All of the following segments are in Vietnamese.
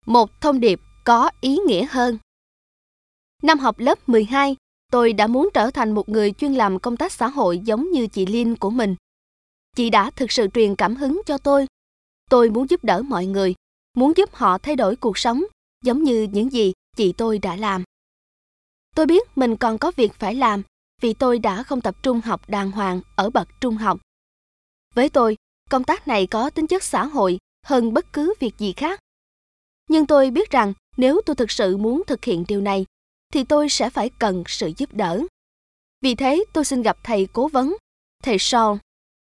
Một thông điệp có ý nghĩa hơn. Năm học lớp 12, tôi đã muốn trở thành một người chuyên làm công tác xã hội giống như chị Lynn của mình. Chị đã thực sự truyền cảm hứng cho tôi. Tôi muốn giúp đỡ mọi người, muốn giúp họ thay đổi cuộc sống, giống như những gì chị tôi đã làm. Tôi biết mình còn có việc phải làm vì tôi đã không tập trung học đàng hoàng ở bậc trung học. Với tôi, công tác này có tính chất xã hội hơn bất cứ việc gì khác. Nhưng tôi biết rằng nếu tôi thực sự muốn thực hiện điều này, thì tôi sẽ phải cần sự giúp đỡ. Vì thế tôi xin gặp thầy cố vấn, thầy Saul.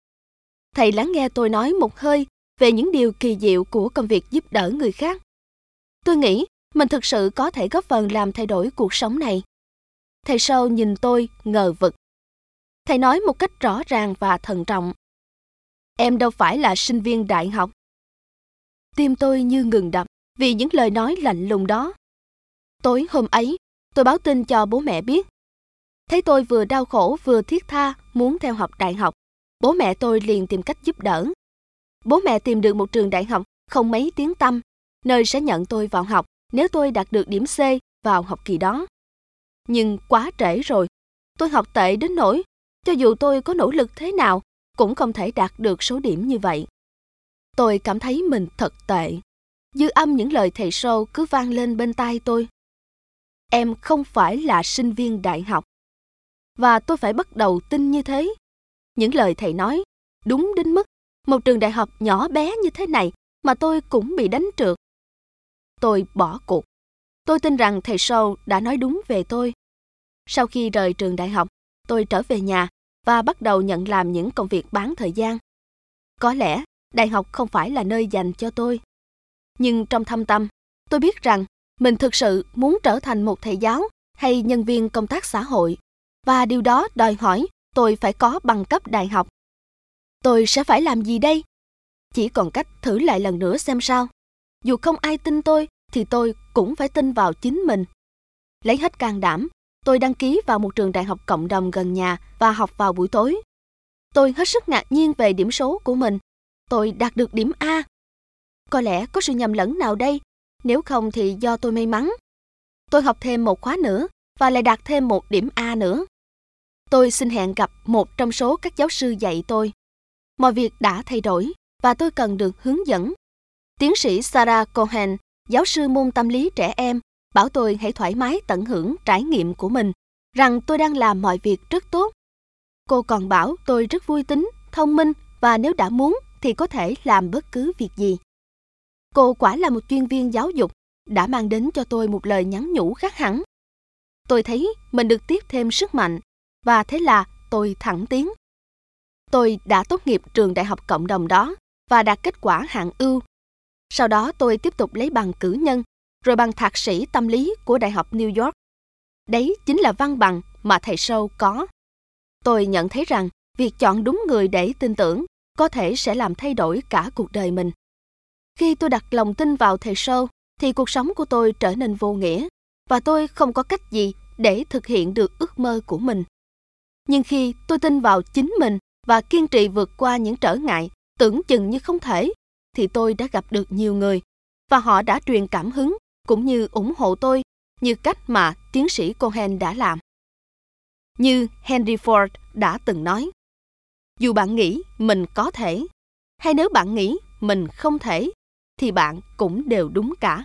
Thầy lắng nghe tôi nói một hơi về những điều kỳ diệu của công việc giúp đỡ người khác. Tôi nghĩ mình thực sự có thể góp phần làm thay đổi cuộc sống này. Thầy Saul nhìn tôi ngờ vực. Thầy nói một cách rõ ràng và thận trọng. Em đâu phải là sinh viên đại học. Tim tôi như ngừng đập vì những lời nói lạnh lùng đó. Tối hôm ấy, tôi báo tin cho bố mẹ biết. Thấy tôi vừa đau khổ vừa thiết tha muốn theo học đại học, bố mẹ tôi liền tìm cách giúp đỡ. Bố mẹ tìm được một trường đại học không mấy tiếng tăm, nơi sẽ nhận tôi vào học nếu tôi đạt được điểm C vào học kỳ đó. Nhưng quá trễ rồi, tôi học tệ đến nỗi, cho dù tôi có nỗ lực thế nào, cũng không thể đạt được số điểm như vậy. Tôi cảm thấy mình thật tệ. Dư âm những lời thầy Saul cứ vang lên bên tai tôi. Em không phải là sinh viên đại học. Và tôi phải bắt đầu tin như thế. Những lời thầy nói, đúng đến mức một trường đại học nhỏ bé như thế này mà tôi cũng bị đánh trượt. Tôi bỏ cuộc. Tôi tin rằng thầy Saul đã nói đúng về tôi. Sau khi rời trường đại học, tôi trở về nhà và bắt đầu nhận làm những công việc bán thời gian. Có lẽ đại học không phải là nơi dành cho tôi. Nhưng trong thâm tâm, tôi biết rằng mình thực sự muốn trở thành một thầy giáo hay nhân viên công tác xã hội, và điều đó đòi hỏi tôi phải có bằng cấp đại học. Tôi sẽ phải làm gì đây? Chỉ còn cách thử lại lần nữa xem sao. Dù không ai tin tôi, thì tôi cũng phải tin vào chính mình. Lấy hết can đảm, tôi đăng ký vào một trường đại học cộng đồng gần nhà và học vào buổi tối. Tôi hết sức ngạc nhiên về điểm số của mình. Tôi đạt được điểm A. Có lẽ có sự nhầm lẫn nào đây, nếu không thì do tôi may mắn. Tôi học thêm một khóa nữa và lại đạt thêm một điểm A nữa. Tôi xin hẹn gặp một trong số các giáo sư dạy tôi. Mọi việc đã thay đổi và tôi cần được hướng dẫn. Tiến sĩ Sarah Cohen, giáo sư môn tâm lý trẻ em, bảo tôi hãy thoải mái tận hưởng trải nghiệm của mình, rằng tôi đang làm mọi việc rất tốt. Cô còn bảo tôi rất vui tính, thông minh và nếu đã muốn thì có thể làm bất cứ việc gì. Cô quả là một chuyên viên giáo dục, đã mang đến cho tôi một lời nhắn nhủ khác hẳn. Tôi thấy mình được tiếp thêm sức mạnh, và thế là tôi thẳng tiến. Tôi đã tốt nghiệp trường đại học cộng đồng đó và đạt kết quả hạng ưu. Sau đó tôi tiếp tục lấy bằng cử nhân, rồi bằng thạc sĩ tâm lý của Đại học New York. Đấy chính là văn bằng mà thầy Saul có. Tôi nhận thấy rằng việc chọn đúng người để tin tưởng có thể sẽ làm thay đổi cả cuộc đời mình. Khi tôi đặt lòng tin vào thầy Saul, thì cuộc sống của tôi trở nên vô nghĩa, và tôi không có cách gì để thực hiện được ước mơ của mình. Nhưng khi tôi tin vào chính mình và kiên trì vượt qua những trở ngại tưởng chừng như không thể, thì tôi đã gặp được nhiều người, và họ đã truyền cảm hứng cũng như ủng hộ tôi như cách mà tiến sĩ Cohen đã làm. Như Henry Ford đã từng nói, dù bạn nghĩ mình có thể, hay nếu bạn nghĩ mình không thể, thì bạn cũng đều đúng cả.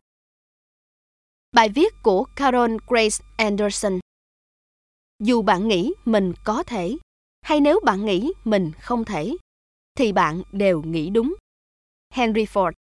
Bài viết của Carol Grace Anderson. Dù bạn nghĩ mình có thể, hay nếu bạn nghĩ mình không thể, thì bạn đều nghĩ đúng. Henry Ford.